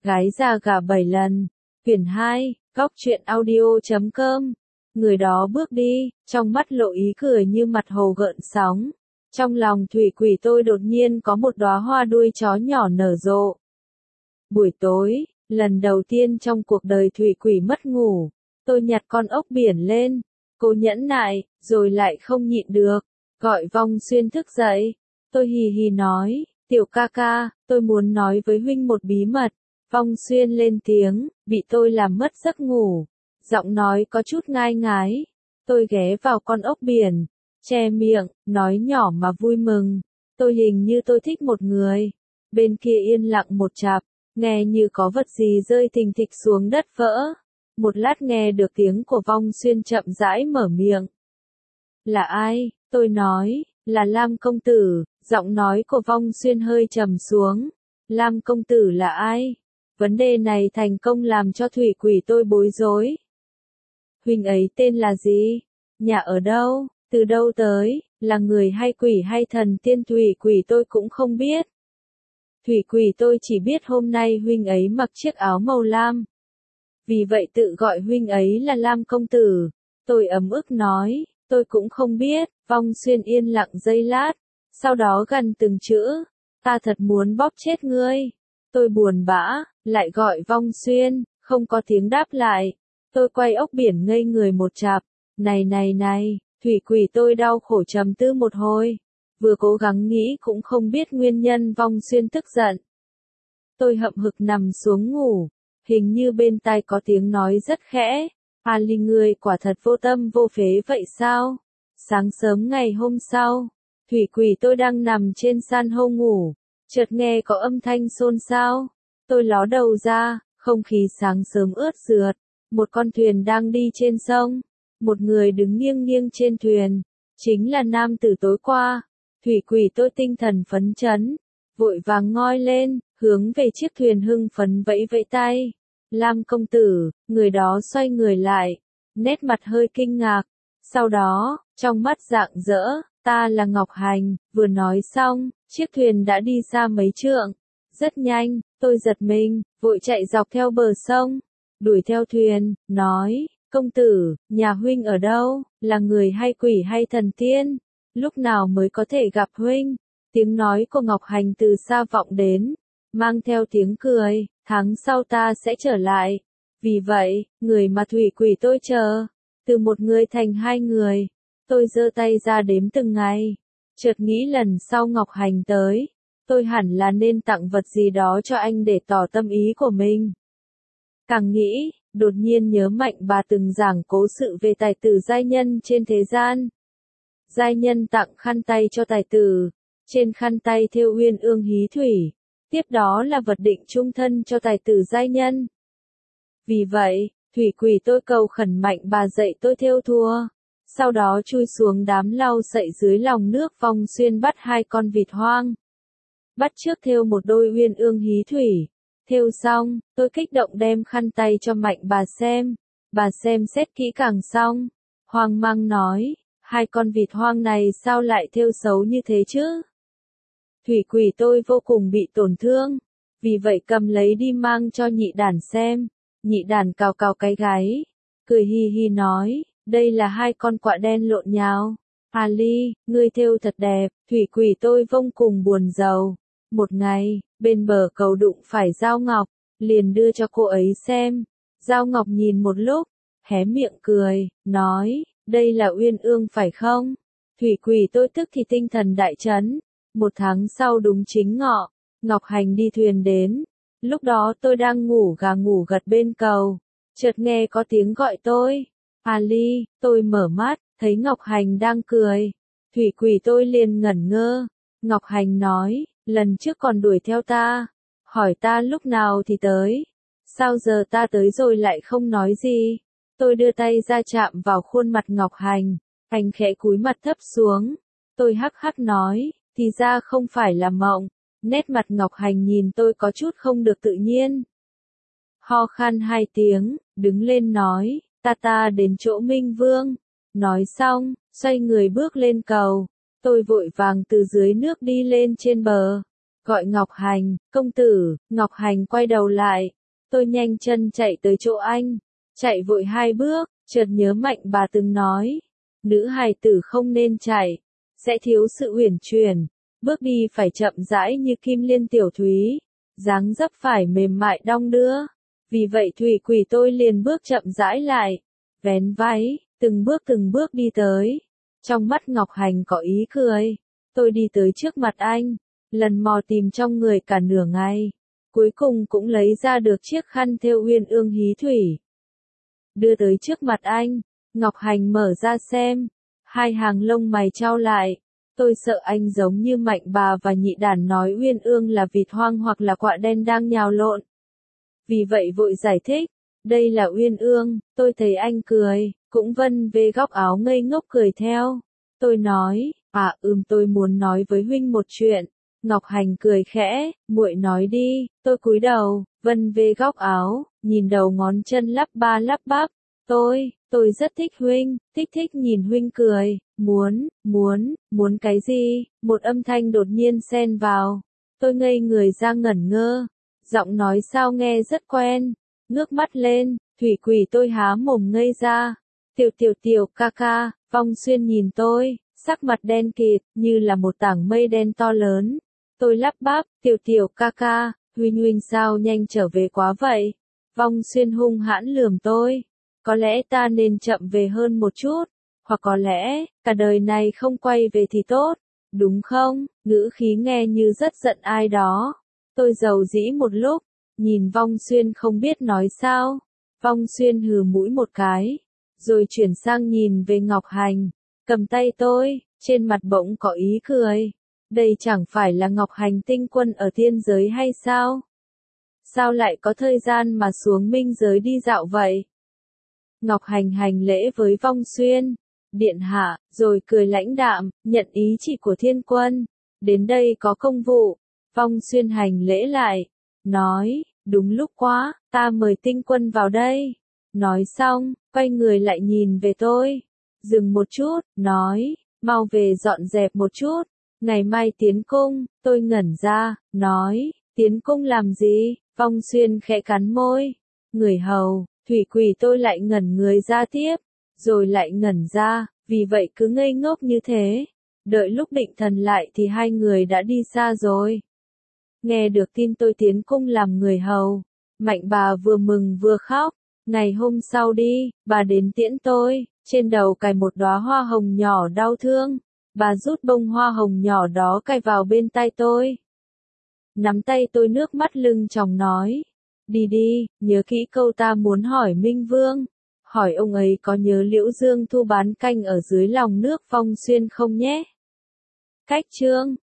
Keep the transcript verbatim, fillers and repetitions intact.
Gái già gả bảy lần. Quyển hai, góc truyện audio chấm com. Người đó bước đi, trong mắt lộ ý cười như mặt hồ gợn sóng. Trong lòng thủy quỷ tôi đột nhiên có một đóa hoa đuôi chó nhỏ nở rộ. Buổi tối, lần đầu tiên trong cuộc đời thủy quỷ mất ngủ, tôi nhặt con ốc biển lên. Cô nhẫn nại, rồi lại không nhịn được, gọi Vong Xuyên thức dậy. Tôi hì hì nói, tiểu ca ca, tôi muốn nói với huynh một bí mật. Vong Xuyên lên tiếng, bị tôi làm mất giấc ngủ. Giọng nói có chút ngai ngái. Tôi ghé vào con ốc biển, che miệng, nói nhỏ mà vui mừng. Tôi hình như tôi thích một người. Bên kia yên lặng một chặp, nghe như có vật gì rơi thình thịch xuống đất vỡ. Một lát nghe được tiếng của Vong Xuyên chậm rãi mở miệng. Là ai? Tôi nói, là Lam công tử. Giọng nói của Vong Xuyên hơi trầm xuống. Lam công tử là ai? Vấn đề này thành công làm cho thủy quỷ tôi bối rối. Huynh ấy tên là gì? Nhà ở đâu? Từ đâu tới? Là người hay quỷ hay thần tiên thủy quỷ tôi cũng không biết. Thủy quỷ tôi chỉ biết hôm nay huynh ấy mặc chiếc áo màu lam. Vì vậy tự gọi huynh ấy là Lam công tử. Tôi ấm ức nói, tôi cũng không biết. Vong Xuyên yên lặng giây lát, sau đó gần từng chữ, ta thật muốn bóp chết ngươi. Tôi buồn bã, lại gọi Vong Xuyên, không có tiếng đáp lại. Tôi quay ốc biển ngây người một chặp. Này này này, thủy quỷ tôi đau khổ trầm tư một hồi. Vừa cố gắng nghĩ cũng không biết nguyên nhân Vong Xuyên tức giận. Tôi hậm hực nằm xuống ngủ. Hình như bên tai có tiếng nói rất khẽ. À Ly ngươi quả thật vô tâm vô phế vậy sao? Sáng sớm ngày hôm sau, thủy quỷ tôi đang nằm trên san hô ngủ. Chợt nghe có âm thanh xôn xao. Tôi ló đầu ra, không khí sáng sớm ướt rượt. Một con thuyền đang đi trên sông. Một người đứng nghiêng nghiêng trên thuyền. Chính là nam tử tối qua. Thủy quỷ tôi tinh thần phấn chấn. Vội vàng ngoi lên, hướng về chiếc thuyền hưng phấn vẫy vẫy tay. Lam công tử, người đó xoay người lại. Nét mặt hơi kinh ngạc. Sau đó, trong mắt rạng rỡ, ta là Ngọc Hành. Vừa nói xong, chiếc thuyền đã đi xa mấy trượng. Rất nhanh, tôi giật mình, vội chạy dọc theo bờ sông. Đuổi theo thuyền, nói, công tử, nhà huynh ở đâu, là người hay quỷ hay thần tiên, lúc nào mới có thể gặp huynh. Tiếng nói của Ngọc Hành từ xa vọng đến, mang theo tiếng cười, tháng sau ta sẽ trở lại. Vì vậy, người mà thủy quỷ tôi chờ, từ một người thành hai người. Tôi giơ tay ra đếm từng ngày, chợt nghĩ lần sau Ngọc Hành tới, tôi hẳn là nên tặng vật gì đó cho anh để tỏ tâm ý của mình. Càng nghĩ, đột nhiên nhớ Mạnh bà từng giảng cố sự về tài tử giai nhân trên thế gian. Giai nhân tặng khăn tay cho tài tử, trên khăn tay thêu uyên ương hí thủy, tiếp đó là vật định chung thân cho tài tử giai nhân. Vì vậy, thủy quỷ tôi cầu khẩn Mạnh bà dạy tôi thêu thùa, sau đó chui xuống đám lau sậy dưới lòng nước. Vong Xuyên bắt hai con vịt hoang, bắt trước thêu một đôi uyên ương hí thủy. Thêu xong, tôi kích động đem khăn tay cho Mạnh bà xem. Bà xem xét kỹ càng xong, hoang mang nói, hai con vịt hoang này sao lại thêu xấu như thế chứ? Thủy quỷ tôi vô cùng bị tổn thương, vì vậy cầm lấy đi mang cho nhị đản xem. Nhị đản cào cào cái gáy, cười hi hi nói, đây là hai con quạ đen lộn nhào. À Ly, ngươi thêu thật đẹp. Thủy quỷ tôi vô cùng buồn rầu. Một ngày, bên bờ cầu đụng phải Giao Ngọc, liền đưa cho cô ấy xem. Giao Ngọc nhìn một lúc, hé miệng cười, nói, đây là uyên ương phải không? Thủy quỷ tôi tức thì tinh thần đại chấn. Một tháng sau đúng chính ngọ, Ngọc Hành đi thuyền đến. Lúc đó tôi đang ngủ gà ngủ gật bên cầu, chợt nghe có tiếng gọi tôi. À Ly, tôi mở mắt, thấy Ngọc Hành đang cười. Thủy quỷ tôi liền ngẩn ngơ. Ngọc Hành nói, lần trước còn đuổi theo ta, hỏi ta lúc nào thì tới, sao giờ ta tới rồi lại không nói gì. Tôi đưa tay ra chạm vào khuôn mặt Ngọc Hành, Hành khẽ cúi mặt thấp xuống. Tôi hắc hắc nói, thì ra không phải là mộng. Nét mặt Ngọc Hành nhìn tôi có chút không được tự nhiên. Ho khan hai tiếng, đứng lên nói, ta ta đến chỗ Minh Vương. Nói xong, xoay người bước lên cầu. Tôi vội vàng từ dưới nước đi lên trên bờ. gọi Ngọc Hành, công tử. Ngọc Hành quay đầu lại, tôi nhanh chân chạy tới chỗ anh, chạy vội hai bước, chợt nhớ Mạnh bà từng nói, nữ hài tử không nên chạy, sẽ thiếu sự uyển chuyển, bước đi phải chậm rãi như kim liên tiểu thúy, dáng dấp phải mềm mại đong đưa. Vì vậy Thủy Quỷ tôi liền bước chậm rãi lại, vén váy, từng bước từng bước đi tới. Trong mắt Ngọc Hành có ý cười. Tôi đi tới trước mặt anh, lần mò tìm trong người cả nửa ngày, cuối cùng cũng lấy ra được chiếc khăn thêu uyên ương hí thủy. Đưa tới trước mặt anh, Ngọc Hành mở ra xem, hai hàng lông mày chau lại. Tôi sợ anh giống như Mạnh bà và Nhị Đản nói uyên ương là vịt hoang hoặc là quạ đen đang nhào lộn. Vì vậy vội giải thích, đây là uyên ương. Tôi thấy anh cười, cũng vân về góc áo ngây ngốc cười theo. Tôi nói, à ừm tôi muốn nói với huynh một chuyện. Ngọc Hành cười khẽ, muội nói đi. Tôi cúi đầu, vân về góc áo, nhìn đầu ngón chân lắp ba lắp bắp. Tôi, tôi rất thích huynh, thích thích nhìn huynh cười. Muốn, muốn, muốn cái gì? Một âm thanh đột nhiên xen vào. Tôi ngây người ra ngẩn ngơ. Giọng nói sao nghe rất quen. Ngước mắt lên, Thủy Quỷ tôi há mồm ngây ra. Tiểu tiểu tiểu ca ca. Vong Xuyên nhìn tôi, sắc mặt đen kịt, như là một tảng mây đen to lớn. Tôi lắp bắp, tiểu tiểu ca ca, huynh huynh sao nhanh trở về quá vậy? Vong Xuyên hung hãn lườm tôi. Có lẽ ta nên chậm về hơn một chút, hoặc có lẽ, cả đời này không quay về thì tốt, đúng không? Ngữ khí nghe như rất giận ai đó. Tôi dầu dĩ một lúc, nhìn Vong Xuyên không biết nói sao. Vong Xuyên hừ mũi một cái, rồi chuyển sang nhìn về Ngọc Hành, cầm tay tôi, trên mặt bỗng có ý cười. Đây chẳng phải là Ngọc Hành tinh quân ở thiên giới hay sao? Sao lại có thời gian mà xuống minh giới đi dạo vậy? Ngọc Hành hành lễ với Vong Xuyên, điện hạ, rồi cười lãnh đạm, nhận ý chỉ của thiên quân. Đến đây có công vụ. Vong Xuyên hành lễ lại, nói, đúng lúc quá, ta mời tinh quân vào đây. Nói xong, quay người lại nhìn về tôi. Dừng một chút, nói, mau về dọn dẹp một chút. Ngày mai tiến cung. Tôi ngẩn ra, nói, tiến cung làm gì? Vong Xuyên khẽ cắn môi. Người hầu. Thủy Quỷ tôi lại ngẩn người ra tiếp, rồi lại ngẩn ra, vì vậy cứ ngây ngốc như thế. Đợi lúc định thần lại thì hai người đã đi xa rồi. Nghe được tin tôi tiến cung làm người hầu, Mạnh bà vừa mừng vừa khóc. Ngày hôm sau đi, bà đến tiễn tôi, trên đầu cài một đóa hoa hồng nhỏ đau thương. Bà rút bông hoa hồng nhỏ đó cài vào bên tai tôi. Nắm tay tôi nước mắt lưng tròng nói. Đi đi, nhớ kỹ câu ta muốn hỏi Minh Vương. Hỏi ông ấy có nhớ Liễu Dương Thu bán canh ở dưới lòng nước Vong Xuyên không nhé. Cách chương